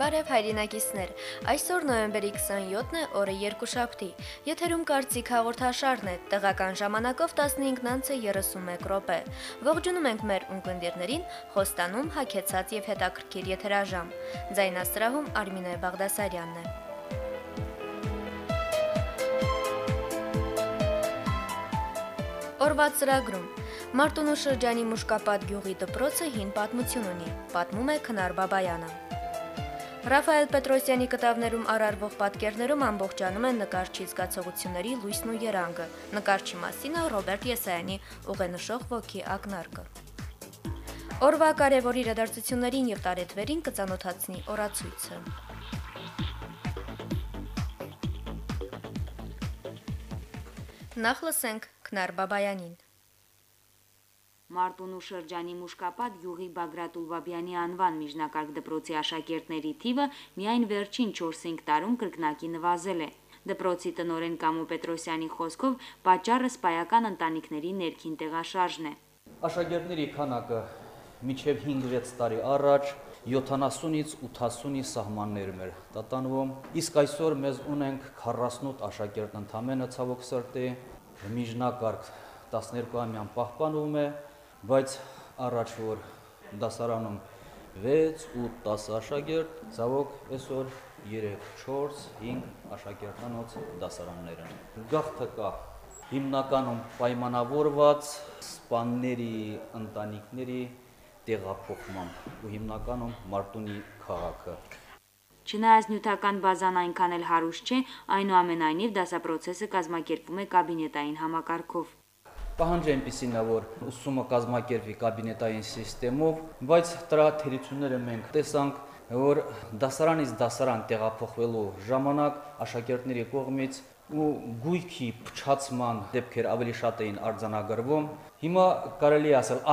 Բարև հայրենակիցներ, այսօր նոյեմբերի 27-ն է, օրը երկուշաբթի, եթերում կարծիք հաղորդաշարն է, տեղական ժամանակով 15:31 րոպե։ Ողջունում ենք մեր ունկնդիրներին, խոստանում հագեցած եւ հետաքրքիր եթերաժամ։ Ձայնասրահում Արմինե Բաղդասարյանն է։ Օրվա ծրագրում Մարտունու շրջանի Մուշկապատ գյուղի դպրոցը հին պատմություն ունի, պատմում է Քնար Բաբայանը։ Ռաֆայել Պետրոսյանի կտավներում արարվող պատկերներում ամբողջանում են նկարչի զգացողությունների լույսն ու երանգը։ Նկարչի մասին է Ռոբերտ Եսայանի ուղենշող ոգի ակնարկը։ Օրվա կարևոր իրադարձություններին եւ տարեթվերին կծանոթացնի օրացույցը։ Նախ լսենք Քնար Բաբայանին։ Մարտունու շրջանի Մուշկապատ գյուղի Բագրատ Ուլբաբյանի անվան միջնակարգ դպրոցի աշակերտների թիվը միայն վերջին 4-5 տարում կրկնակի նվազել է։ Դպրոցի տնօրեն Կամո Պետրոսյանի խոսքով պատճառը սպայական ընտանիքների ներքին տեղաշարժն է։ Աշակերտների քանակը մինչև 5-6 տարի առաջ 70-ից 80-ի սահմաններում էր տատանվում, իսկ այսօր մեզ ունենք 48 աշակերտ ընդամենը ցավոք սրտի, միջնակարգ 12-ամյան պահպանվում է, բայց առաջ որ դասարանում 6 ու 10 աշակերտ, ցավոք այսօր 3, 4, 5 աշակերտանոց դասարաններ են։ Գաղթը կա հիմնականում պայմանավորված սպաների ընտանիքների տեղափոխմամբ ու հիմնականում Մարտունի քաղաքը։ Չնայած նյութական բազան այնքան էլ հարուստ չէ, այնուամենայնիվ դասապրոցեսը կազմակերպվում է կաբինետային համակարգով։ Պահանջը այնպիսին է, որ ուսումը կազմակերպվի կաբինետային սիստեմով, բայց դրա թերությունները մենք տեսանք, որ դասարանից դասարան տեղափոխվելու ժամանակ աշակերտների կողմից ու գույքի փչացման դեպքեր ավելի շատ էին արձանագրվում։ Հիմա կարելի է ասել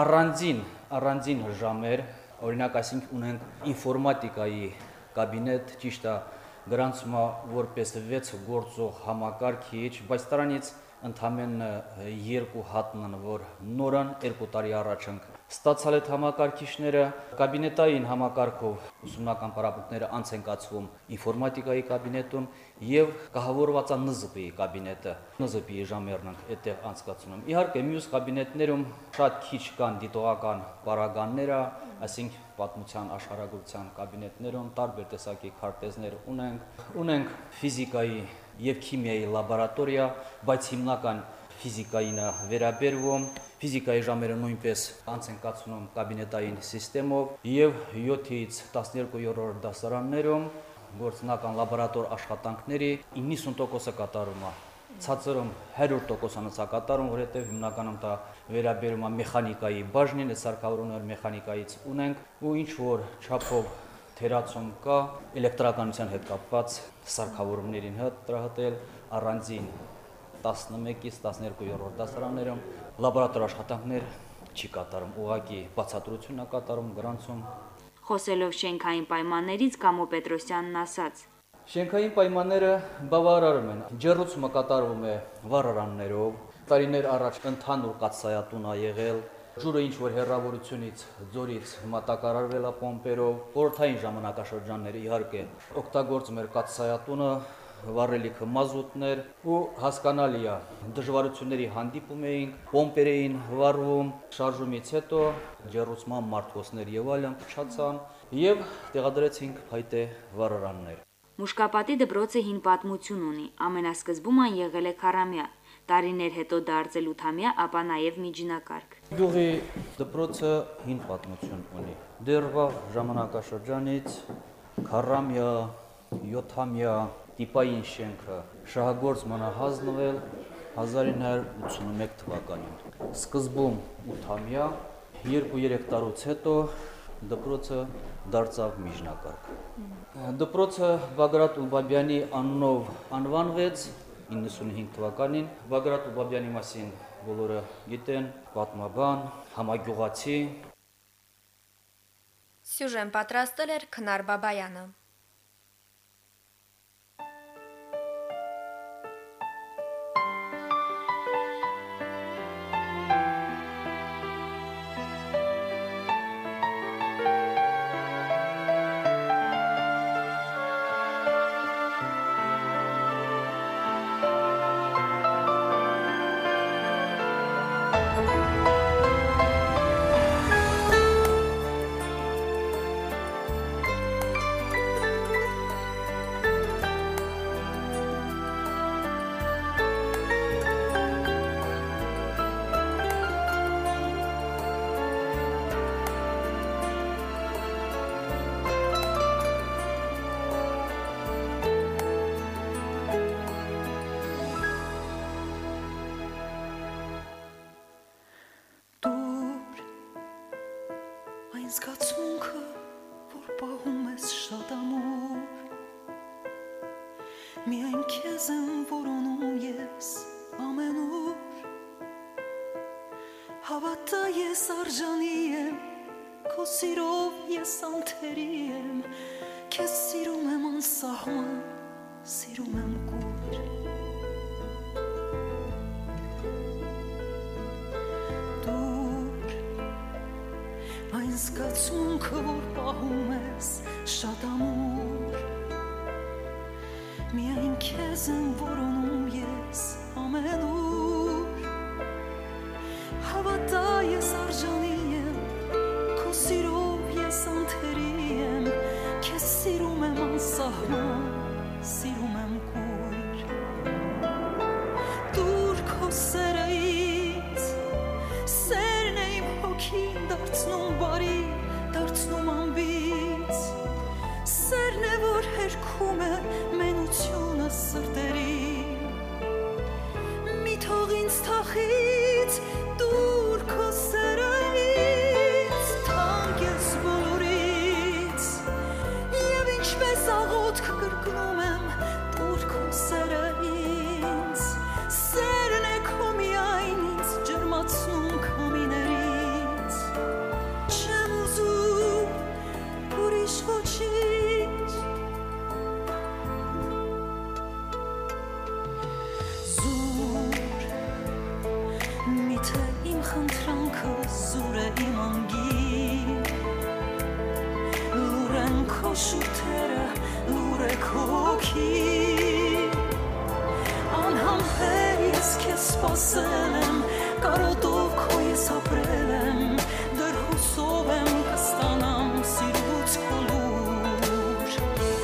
առանձին ժամեր, օրինակ այսինքն ունենք ինֆորմատիկայի կաբինետ, ճիշտ է, գրանցում է որպես 6 գործող համակարգիչ, բայց դրանից ընդամենը 2 հատն են, որ նորան 2 տարի առաջ ենք ստացալ այդ համակարգիչները, կաբինետային համակարգով ուսումնական պարապմունքները անց են կացվում ինֆորմատիկայի կաբինետում եւ կահավորված է ՆԶՊ-ի կաբինետը, ՆԶՊ-ի ժամերն ենք այդտեղ անցկացնում։ Իհարկե, մյուս կաբինետներում շատ քիչ կան դիտողական պարագաները, այսինքն պատմության աշխարհագրության կաբինետներում տարբեր տեսակի քարտեզներ ունենք ֆիզիկայի եւ քիմիայի լաբորատորիա, բայց հիմնական ֆիզիկային է վերաբերվում, ֆիզիկայի ժամերը նույնպես անց են կացնում կաբինետային սիստեմով եւ 7-ից 12-րդ դասարաններում գործնական լաբորատոր աշխատանքների 90%-ը կատարում է, ցածրում 100%-ը կատարում, որովհետեւ հիմնականում դա վերաբերում է մեխանիկայի բաժնին, սարքավորումներ մեխանիկայից ունենք ու ինչ որ չափով թերացում կա էլեկտրականության հետ կապված սարքավորումներին հետ տրահտել առանձին 11-ից 12-րդ դասարաններում լաբորատոր աշխատանքներ չի կատարում, ուղղակի բացատրություն է կատարում, գրանցում։ Խոսելով շենքային պայմաններից Կամո Պետրոսյանն ասաց. Շենքային պայմանները բավարարում են։ Ջեռուցումը կատարվում է վառարաններով, տարիներ առաջ ընդհանուր կաթսայատուն է եղել, ջուրը ինչ որ հեռավորությունից ձորից մատակարարվել է պոմպերով, խորհրդային ժամանակաշրջանները իհարկե օգտագործում էր կաթսայատունը, վառելիքը մազուտներ ու հասկանալի է դժվարությունների հանդիպում էինք, պոմպեր էին վառվում, շարժումից հետո ջեռուցման մարտկոցներ եւ այլն փչացան եւ տեղադրեցինք փայտե վառարաններ։ Մուշկապատի դպրոցը հին պատմություն ունի, ամենասկզբում այն եղել է քառամյա, տարիներ հետո դարձել 8-ամյա, ապա նաեւ միջնակարգ։ Գյուղի դպրոցը հին պատմություն ունի։ Դեռ վաղ ժամանակաշրջանից քառամյա, 7-ամյա տիպային շենքը շահագործման է հանձնվել 1981 թվականին։ Սկզբում 8-ամյա, 2-3 տարուց հետո դպրոցը դարձավ միջնակարգ։ Դպրոցը Բագրատ Ուլբաբյանի անունով անվանվեց 95 թվականին։ Բագրատ Ուլբաբյանի մասին բոլորը գիտեն, պատմաբան, համագյուղացի։ Սյուժեն պատրաստել էր Քնար Բաբայանը։ զգացմունքը, որ պահում ես շատ ամուր, միայն քեզ եմ որոնում ես ամենուր, հավատա ես արժանի եմ, քո սիրով ես անթերի եմ, քեզ սիրում եմ անսահման, սիրում եմ կուր, դուր, այն զգացմունքը, որ պահում ես շատ ամուր, միայն քեզ եմ որոնում ես ամենուր, հավատա ես արժանի եմ, քո սիրով ես անթերի եմ, քեզ սիրում եմ անսահման, սիրում եմ կուր, դուր քո սերը ինձ, սերն է իմ հոգին դարձնում բարի, դարձնում անբիծ, սերն է, որ հերքում է մենությունը սրտերի, մի թող ինձ թախից, դուր քո սերը ինձ, թանկ ես բոլորից, և ինչպես աղոթք կրկնում եմ, դուր քո սերը ինձ, սերն է քո միայն ինձ ջերմացնում քամիներից, չեմ ուզում ուրիշ ոչինչ, խնդրանքը զուր է իմ անգին, լուր են քո շուրթերը, լուր է քո հոգին, անհամբեր ես քեզ սպասել եմ, կարոտով քո ես ապրել եմ, դեռ հուսով եմ կստանամ սիրուց քո լուր,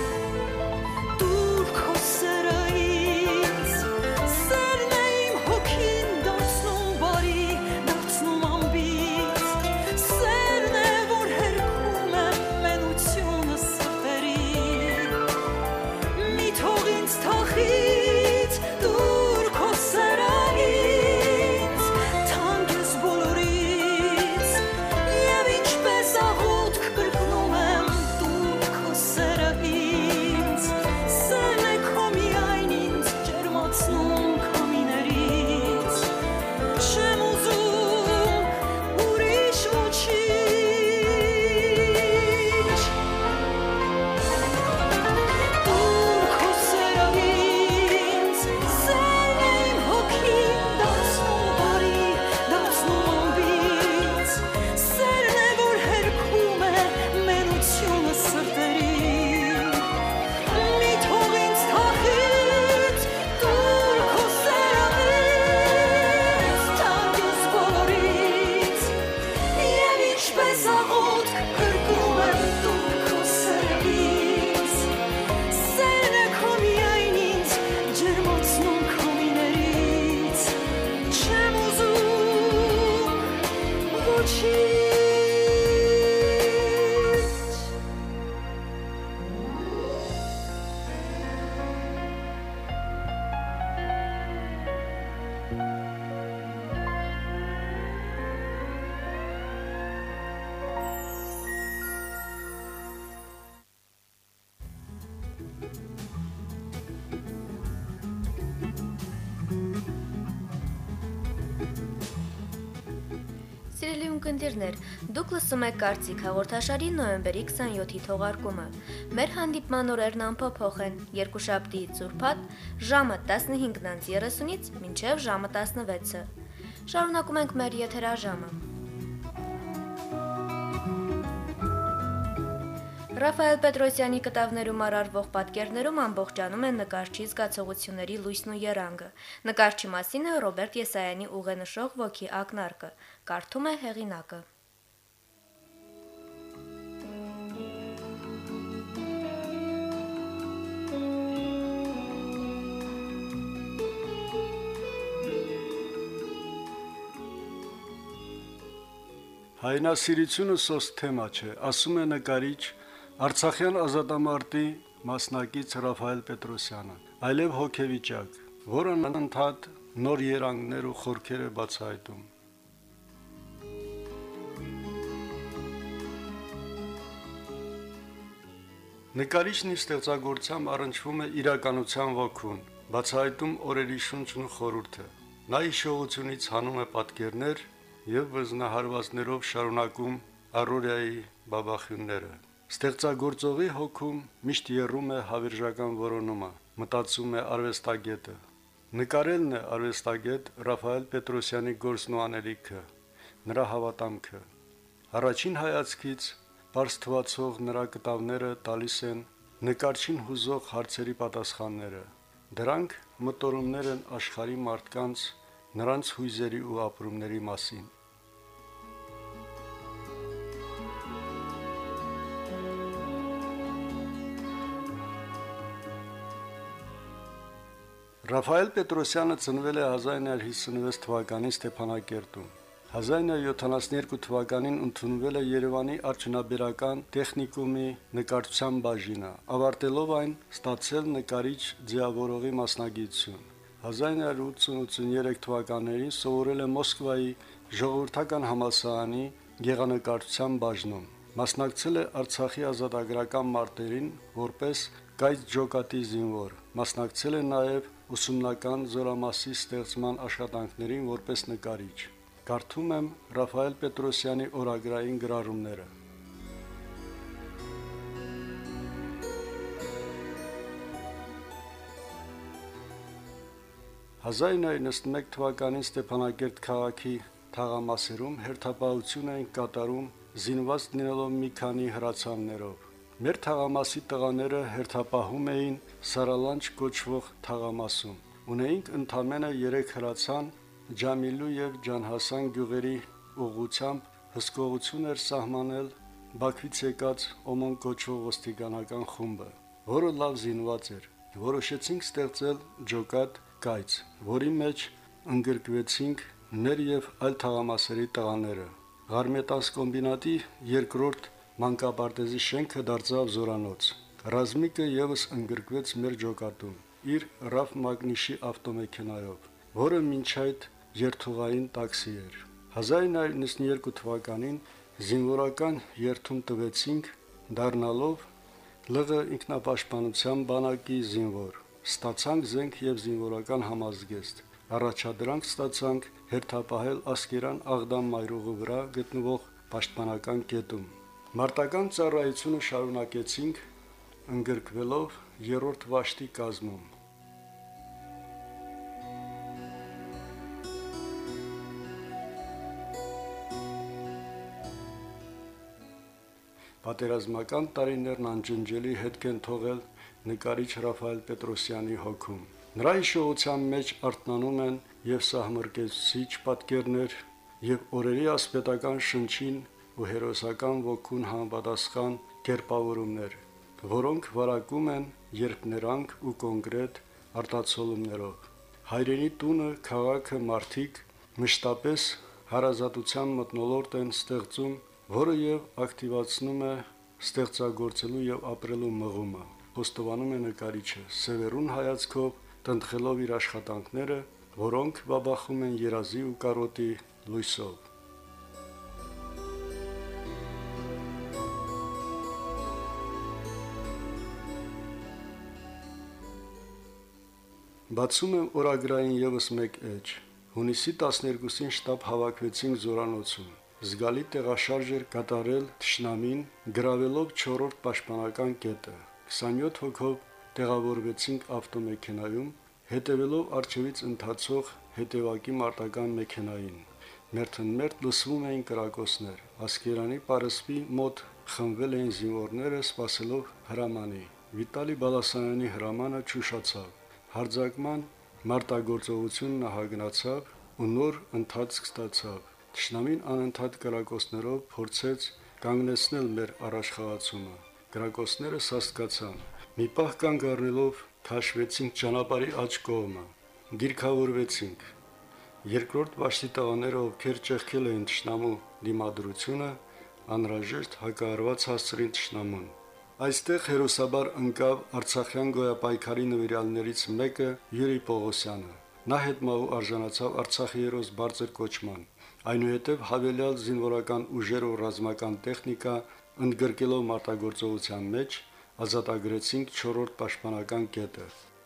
դուր քո սերը ինձ, սերն է իմ հոգին դարձնում բարի, Սիրելի ունկնդիրներ, դուք լսում եք Կարծիք հաղորդաշարի նոյեմբերի 27-ի թողարկումը։ Մեր հանդիպման օրերն անփոփոխ են՝ երկուշաբթիից ուրբաթ ժամը 15:30-ից մինչև ժամը 16-ը։ Շարունակում ենք մեր եթերաժամը։ Ռաֆայել Պետրոսյանի կտավներում արարվող պատկերներում ամբողջանում են նկարչի զգացողությունների լույսն ու երանգը։ Նկարչի մասին է Ռոբերտ Եսայանի ուղենշող ոգի ակնարկը։ Կարդում է հեղինակը։ Հայնասիրությունը սոս թեմա չէ, ասում է նկարիչ Արցախյան ազատամարտի մասնակից Ռաֆայել Պետրոսյանը, այլև հոգեվիճակ, որը անընդհատ նոր երանգներ ու խորքեր է բացահայտում։ Նկարիչն իր ստեղծագործությամբ առնչվում է իրականության ոգուն, բացահայտում օրերի շունչն ու խորհուրդը։ Նա հիշողությունից հանում է պատկերներ եւ վզնահարվածներով շարունակում առօրյայի բաբախյունները։ Ստեղծագործողի հոգում միշտ եռում է հավերժական որոնումը, մտածում է արվեստագետը։ Նկարելն է արվեստագետ Ռաֆայել Պետրոսյանի գործն ու անելիքը, նրա հավատամքը։ Առաջին հայացքից բարձ թվացող նրա կտավները տալիս են նկարչին հուզող հարցերի պատասխանները։ Դրանք մտորումներ են աշխարհի մարդկանց, նրանց հույզերի ու ապրումների մասին։ Ռաֆայել Պետրոսյանը ծնվել է 1956 թվականին Ստեփանակերտում։ 1972 թվականին ընդունվել է Երևանի արդյունաբերական տեխնիկումի նկարչության բաժինը, ավարտելով այն ստացել նկարիչ ձևավորողի մասնագիտություն։ 1983 թվականներին սովորել է Մոսկվայի ժողովրդական համալսարանի գեղանկարչության բաժնում։ Մասնակցել է Արցախի ազատագրական մարտերին որպես կայծ ջոկատի զինվոր։ Մասնակցել է նաև ուսումնական զորամասի ստեղծման աշխատանքներին որպես նկարիչ։ Կարդում եմ Ռաֆայել Պետրոսյանի օրագրային գրառումները։ 1991 թվականին Ստեփանակերտ քաղաքի թաղամասերում հերթապահություն էին կատարում զինված լինելով մի քանի հրացաններով։ Մեր թաղամասի տղաները հերթապահում էին Սարալանջ կոչվող թաղամասում։ Ունեինք ընդամենը 3 հրացան Ջամիլու եւ Ջանհասան գյուղերի ուղղությամբ հսկողություն էր սահմանել Բաքվից եկած Օմոն կոչվող ոստիկանական խումբը, որը լավ զինված էր։ Որոշեցինք ստեղծել ջոկատ կայծ, որի մեջ ընդգրկվեցինք մեր եւ այլ թաղամասերի տղաները։ Ղարմետանց կոմբինատի երկրորդ մանկապարտեզի շենքը դարձավ զորանոց։ Ռազմիկը եւս ընդգրկվեց մեր ջոկատում իր Ռաֆ Մագնիշի ավտոմեքենայով, որը մինչ այդ երթուղային տաքսի էր։ 1992 թվականին զինվորական երթում տվեցինք, դառնալով ԼՂ ինքնապաշտպանության բանակի զինվոր։ Ստացանք զենք եւ զինվորական համազգեստ։ Առաջադրանք ստացանք հերթապահել Ասկերան Աղդամ մայրուղու վրա գտնվող պաշտպանական կետում։ Մարտական ծառայությունը շարունակեցինք, ընդգրկվելով 3-րդ վաշտի կազմում։ Պատերազմական տարիներն անջնջելի հետք են թողել նկարիչ Ռաֆայել Պետրոսյանի հոգում։ Նրա հիշողության մեջ արթնանում են եւ սահմռկեցուցիչ պատկերներ, եւ օրերի ասպետական շնչին ու հերոսական ոգուն համապատասխան կերպավորումներ, որոնք վարակում են երբներանգ ու կոնկրետ արտացոլումներով։ Հայրենի տունը, քաղաքը, մարդիկ մշտապես հարազատության մթնոլորտ են ստեղծում, որը եւ ակտիվացնում է ստեղծագործելու եւ ապրելու մղումը։ Խոստովանում է նկարիչը, սևեռուն հայացքով տնտղելով իր աշխատանքները, որոնք բաբախում են երազի ու կարոտի լույսով։ Բացում եմ օրագրային եւս մեկ էջ։ Հունիսի 12-ին շտաբ հավաքվեցինք Զորանոցում։ Զգալի տեղաշարժ էր կատարել թշնամին, գրավելով 4-րդ պաշտպանական կետը։ 27 հոգով տեղավորվեցինք ավտոմեքենայում, հետևելով արջևից ընթացող հետևակի մարտական մեքենային։ Մերթնմերթ լսվում էին կրակոցներ։ Ասկերանի պարսպի մոտ խմբվել էին զինվորները, սպասելով հրամանի։ Վիտալի Բալասանյանի հրամանը չուշացավ։ Հարձակման մարտագործողությունն ահագնացավ ու նոր ընթացք ստացավ։ Թշնամին անընդհատ կրակոցներով փորձեց կանգնեցնել մեր առաջխաղացումը։ Կրակոցները սաստկացան։ Մի պահ կանգ առնելով քաշվեցինք ճանապարհի աջ կողմը։ Դիրքավորվեցինք։ Երկրորդ վաշտի տղաները, ովքեր ճեղքել էին թշնամու դիմադրությունը, անհրաժեշտ հակահարված հասցրին թշնամուն։ Այստեղ հերոսաբար ընկավ Արցախյան գոյապայքարի նվիրյալներից մեկը Յուրի Պողոսյանը։ Նա հետմահու արժանացավ Արցախի հերոս բարձր կոչման։ Այնուհետև հավելյալ զինվորական ուժեր ու ռազմական տեխնիկա ընդգրկելով մարտագործողության մեջ ազատագրեցինք 4-րդ պաշտպանական կետը։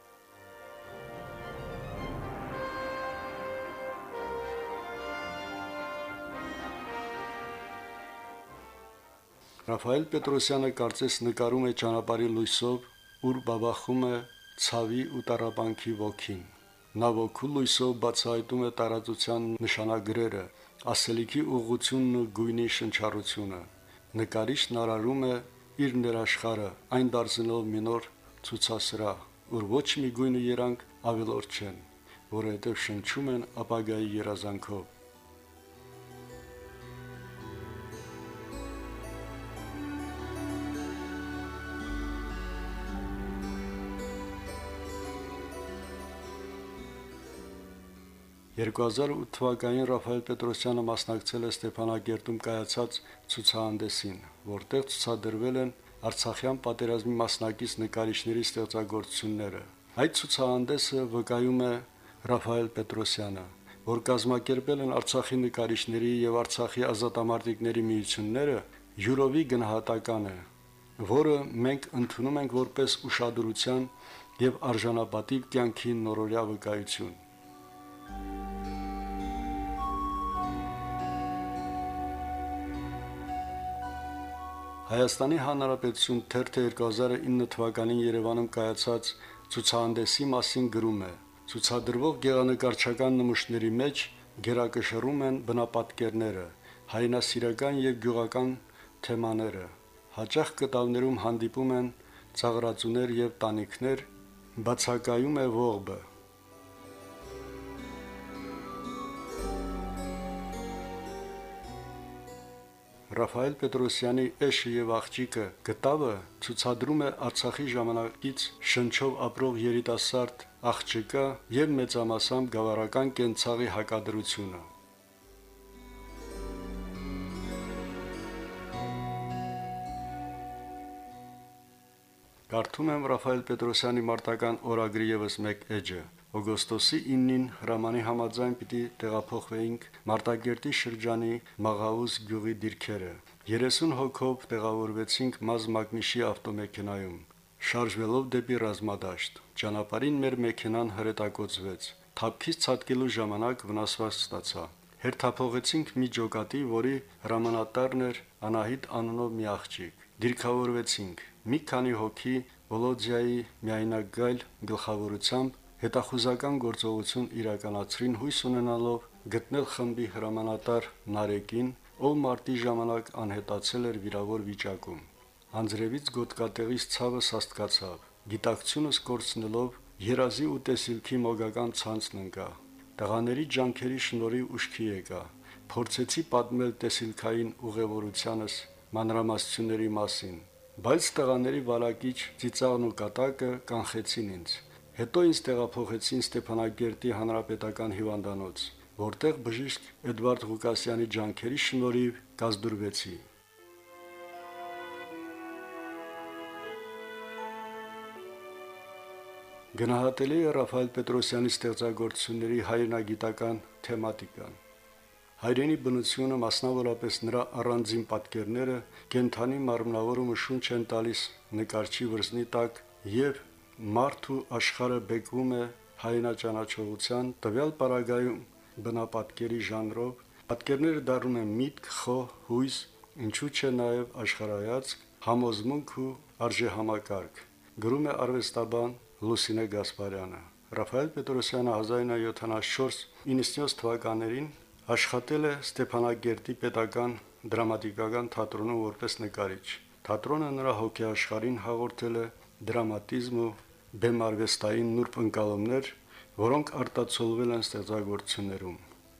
Ռաֆայել Պետրոսյանը կարծես նկարում է ճանապարհի լույսով, ուր բաբախում է ցավի ու տառապանքի ոգին։ Նա ոգու լույսով բացահայտում է տարածության նշանագրերը, ասելիքի ուղղությունն ու գույնի շնչառությունը։ Նկարիչն արարում է իր ներաշխարը, այն դարձնելով մի նոր ցուցասրահ, ուր ոչ մի գույն ու երանգ ավելորդ չեն, որովհետև շնչում են ապագայի երազանքով։ «2008 թվականին Ռաֆայել Պետրոսյանը մասնակցել է Ստեփանակերտում կայացած ցուցահանդեսին, որտեղ ցուցադրվել են Արցախյան պատերազմի մասնակից նկարիչների ստեղծագործությունները։ Այդ ցուցահանդեսը վկայում է Ռաֆայել Պետրոսյանը, որ կազմակերպել են Արցախի նկարիչների եւ Արցախի ազատամարտիկների միությունները, յուրովի գնահատական է, որը մենք ընդունում ենք որպես ուշադրության եւ արժանապատիվ կյանքի նորորյա վկայություն։ Հայաստանի Հանրապետություն թերթը 2009 թվականին Երևանում կայացած ցուցահանդեսի մասին գրում է. ցուցադրվող գեղանկարչական նմուշների մեջ գերակշռում են բնապատկերները, հայրենասիրական եւ գյուղական թեմաները, հաճախ կտավներում հանդիպում են ծաղրածուներ եւ տանիքներ, բացակայում է ողբը։ Ռաֆայել Պետրոսյանի «Էշը եւ աղջիկը» կտավը ցուցադրում է Արցախի ժամանակից շնչով ապրող երիտասարդ աղջկա եւ մեծամասամբ գավառական կենցաղի հակադրությունը։ Կարդում եմ Ռաֆայել Պետրոսյանի մարտական օրագրի եւս մեկ էջը։ Օգոստոսի 9-ին հրամանի համաձայն պիտի տեղափոխվեինք Մարտակերտի շրջանի Մաղաուզ գյուղի դիրքերը։ 30 հոգով տեղավորվեցինք Մազմագնիշի ավտոմեքենայում, շարժվելով դեպի Ռազմադաշտ։ Ճանապարհին մեր մեքենան հրետակոծվեց։ Թափքից ցատկելու ժամանակ վնասված ստացա։ Հերթափողեցինք մի ջոկատի, որի հրամանատարն էր Անահիտ անունով մի աղջիկ։ Դիրքավորվեցինք։ Մի քանի հոգի Վոլոդիայի միայնագայլ գլխավորությամբ հետախուզական գործողություն իրականացրին հույս ունենալով գտնել խմբի հրամանատար Նարեկին, ով մարտի ժամանակ անհետացել էր վիրավոր վիճակում։ Անձրևից գոտկատեղից ցավը սաստկացավ։ Գիտակցությունս կորցնելով երազի ու տեսիլքի մոգական ցանցն ընկա։ Տղաների ջանքերի շնորհիվ ուշքի եկա։ Փորձեցի պատմել տեսիլքային ուղևորությանս մանրամասնությունների մասին, բայց տղաների վարակիչ ծիծաղն ու կատակը կանխեցին ինձ։ Հետո ինձ տեղափոխեցին Ստեփանակերտի հանրապետական հիվանդանոց, որտեղ բժիշկ Էդվարդ Ղուկասյանի ջանքերի շնորհիվ կազդուրվեցի։ Գնահատելի է Ռաֆայել Պետրոսյանի ստեղծագործությունների հայրենագիտական թեմատիկան։ Հայրենի բնությունը, մասնավորապես նրա առանձին պատկերները, կենթանի մարմնավորումը շունչ են տալիս նկարչի վրձնի տակ եւ մարդ ու աշխարհը բեկվում է հայրենաճանաչողության տվյալ պարագայում բնապատկերի ժանրով, պատկերները դառնում են միտք, խոհ, հույս, ինչու՞ չէ նաև աշխարհայացք, համոզմունք ու արժեհամակարգ։ Գրում է արվեստաբան Լուսինե Գասպարյանը։ Ռաֆայել Պետրոսյանը 1974-97 թվականներին աշխատել է Ստեփանակերտի պետական դրամատիկական թատրոնում որպես նկարիչ։ Թատրոնը նրա հոգեաշխարհին հաղորդել է դրամատիզմ ու բեմարվեստային նուրբ ընկալումներ, որոնք արտացոլվել են ստեղծագործություններում։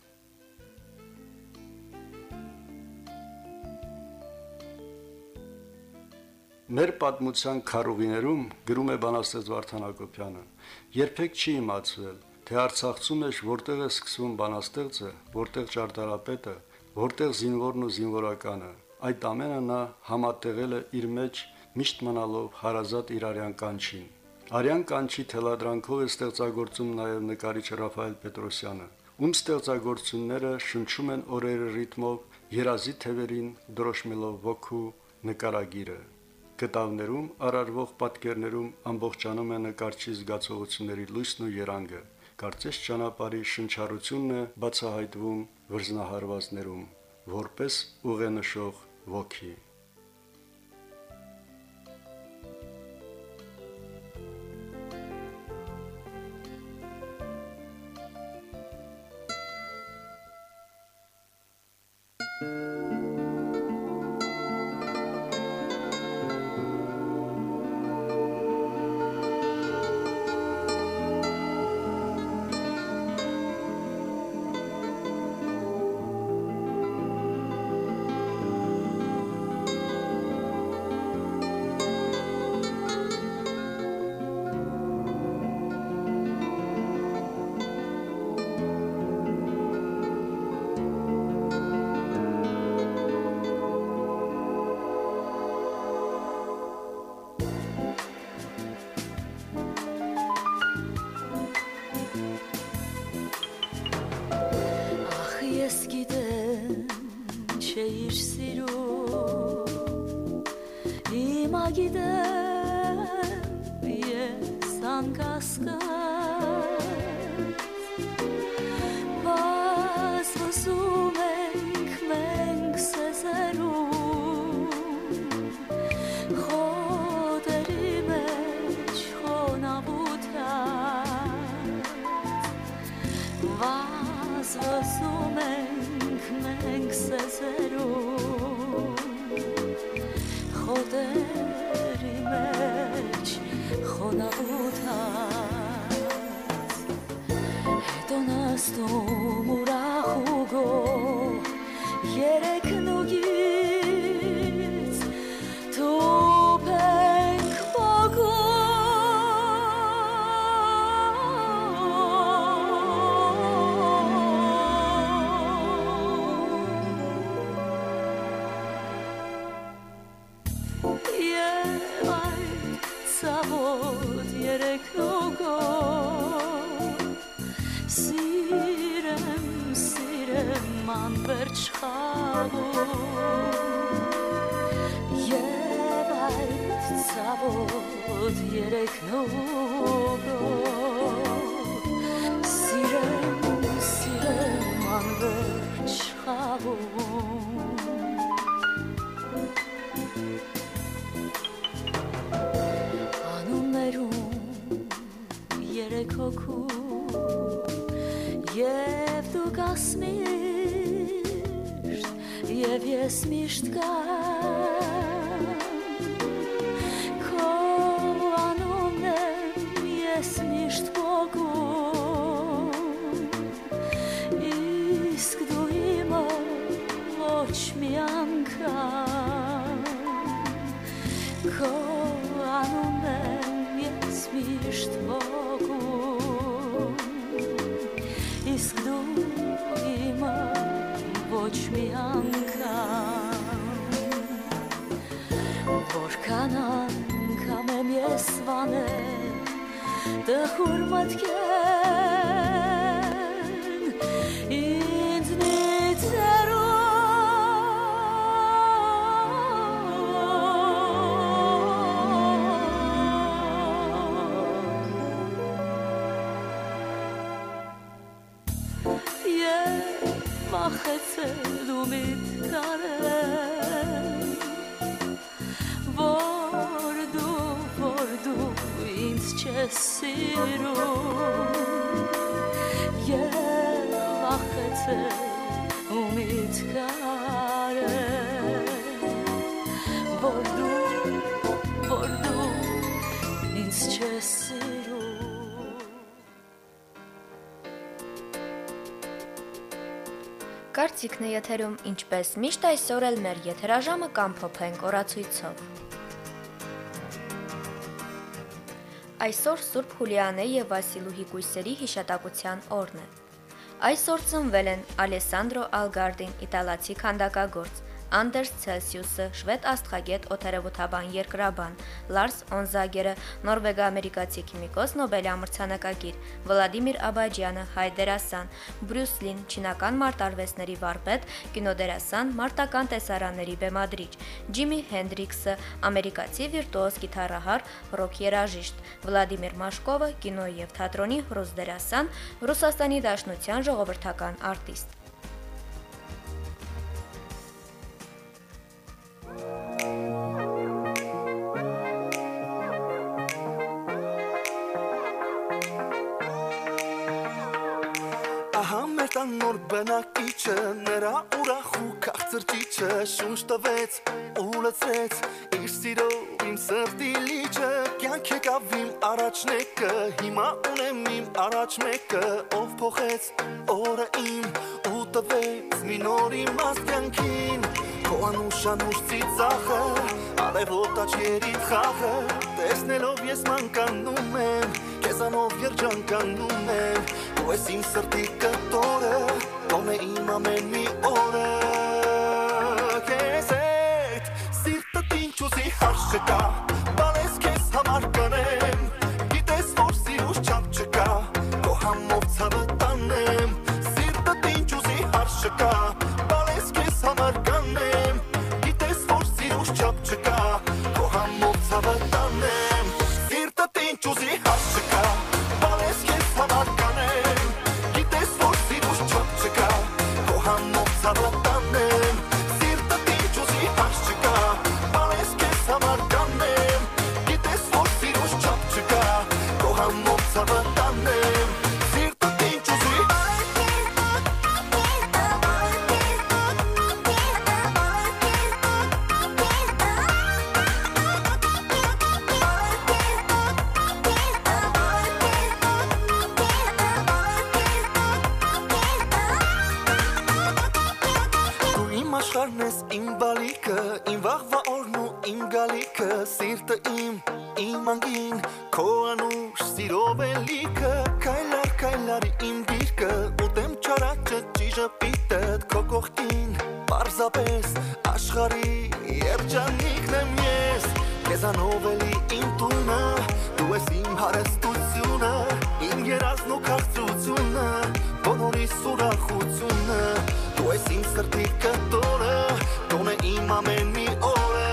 Մեր պատմության քարուղիներում, գրում է բանաստեղծ Վարդան Հակոբյանը, երբեք չի իմացվել, թե Արցախցու մեջ որտեղ է սկսվում բանաստեղծը, որտեղ ճարտարապետը, որտեղ զինվորն ու զինվորականը։ Այդ ամենը նա համատեղել է իր մեջ, միշտ մնալով հարազատ իր արյան կանչին։ Արյան կանչի թելադրանքով է ստեղծագործում նաև նկարիչ Ռաֆայել Պետրոսյանը, ում ստեղծագործությունները շնչում են օրերի ռիթմով, երազի թևերին դրոշմելով ոգու նկարագիրը։ կտավներում արարվող պատկերներում ամբողջանում է նկարչի զգացողությունների լույսն ու երանգը։ Կարծես ճանապարհի շնչառությունն է բացահայտվում վրձնահարվածներում, որպես ուղենշող ոգի։ Ես գիտեմ չէիր սիրում, հիմա գիտեմ ես անկասկած, բայց հոսում ենք մենք սեզերում, խոտերի մեջ խոնավությամբ, հոսում ենք մենք սեզերում, խոտերի մեջ խոնավությամբ, հետո նստում ուրախ ու գոհ երեքնուգից թուփ ենք փոխում. Ցավոտ երեքնուգով սիրեմ անվերջ խաղում և այդ ցավոտ երեքնուգով սիրեմ անվերջ խաղում. Երեք հոգու և դու կասմիշտ և ես միշտ կամ քո անունն եմ ես միշտ ոգում իսկ դու իմը ոչ մի անգամ քո անունն եմ ես միշտ ոգում իսկ դու իմը ոչ մի անգամ որքան անգամ եմ ես վանել տխուր մտքեր ինձնից հեռու Մախեցել ու միտքարել որ դու ինձ չես սիրում և մախեցել ու միտքարել որ դու ինձ չես սիրում. Կարծիքն է եթերում ինչպես միշտ այսօր էլ մեր եթերաժամը կամփոփենք օրացույցով. Այսօր Սուրբ Հուլիանե և Վասիլուհի կույսերի հիշատակության օրն է. Այսօր ծնվել են Ալեսանդրո Ալգարդին, իտալացի քանդակագործ, Անդերս Ցելսիուսը, շվեդ աստղագետ, օդերևութաբան, երկրաբան, Լարս Օնզագերը, նորվեգա-ամերիկացի քիմիկոս, Նոբելի ամրցանակագիր, Վլադիմիր Աբաջյանը, հայ դերասան, Բրյուս Լին, չինական մարտարվեստների վարպետ, կինոդերասան, մարտական տեսարանների բեմադրիչ, Ջիմի Հենդրիքսը, ամերիկացի վիրտուոզ գիտարահար, ռոք երաժիշտ, Վլադիմիր Մաշկովը, կինոյի և թատրոնի ռուս դերասան, Ռուսաստանի Դաշնության ժողովրդական արտիստ։ Տան նոր բնակիչը, նրա ուրախ ու քաղցր ճիչը շունչ տվեց ու լցրեց իր սիրով իմ սրտի լիճը, կյանք եկավ իմ առաջնեկը, հիմա ունեմ իմ առաջ մեկը, ով փոխեց օրը իմ ու տվեց մի նոր իմաստ կյանքին, քո անուշանուշ ծիծաղը, արևոտ աչքերիդ խաղը, տեսնելով ես մանկանում եմ, քեզանով երջանկանում եմ, դու ես իմ սրտի կտորը, տոնե իմ ամեն մի օրը, քեզ հետ սիրտդ ինչ ուզի հարց չկա, բալես քեզ համար կանեմ, գիտես որ սիրուս չափ չկա, քո համով ցավը տանեմ, սիրտդ ինչ ուզի հարց չկա, բալես քեզ համար կանեմ, գիտես որ սիրուս չափ չկա, քո համով ցավը տանեմ, սիրտդ ինչ ուզի հարց չկա, բալես քեզ համար կանեմ, գիտես որ սիրուս չափ չկա, քո համով ցավը տանեմ, սիրտդ ինչ ուզի հարց չկա, բալես քեզ համար կանեմ, գիտես որ սիրուս չափ չկա, քո համով ցավը տանեմ, սիրտդ ինչ ուզի աշխարհն ես իմ բալիկը, իմ վաղվա օրն ու իմ գալիքը, սիրտը իմ անգին, քո անուշ սիրով է լիքը, քայլար իմ գիրկը, ուտեմ չարաճը ճիժը պիտըդ քո կողքին, պարզապես աշխարհի երջանիկն եմ ես, քեզանով էլի իմ տունը, դու ես իմ հարստությունը, իմ երազն ու քաղցրությունը, բոլորիս ուրախությունը, դու ես իմ սրտի կտորը, տոնե իմ ամեն մի օրը,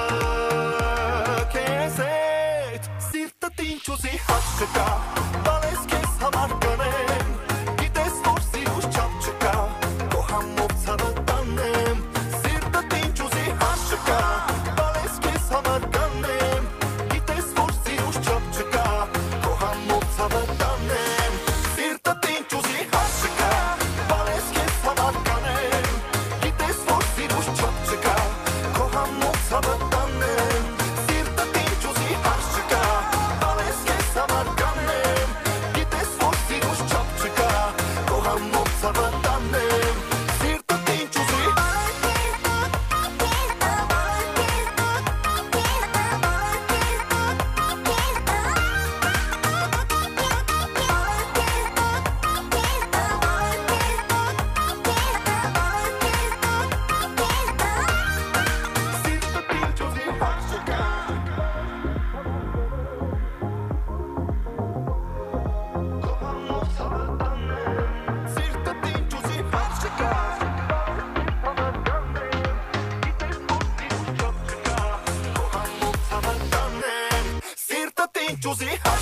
քեզ հետ սիրտդ ինչ ուզի հարց չկա, բալես քեզ համար կանեմ, գիտես որ սիրուս չափ չկա, քո համով ցավը տանեմ, սիրտդ ինչ ուզի հարց չկա, բալես քեզ համար կանեմ, գիտես որ սիրուս չափ չկա, քո համով ցավը տանեմ, սիրտդ ինչ ուզի հարց չկա, բալես քեզ համար կանեմ, գիտես որ սիրուս չափ չկա, քո համով ցավը տանեմ, սիրտդ ինչ ուզի հարց չկա, բալես քեզ համար կանեմ, գիտես որ սիրուս չափ չկա, քո համով ցավը տանեմ, սիրտդ ինչ ուզի Juicy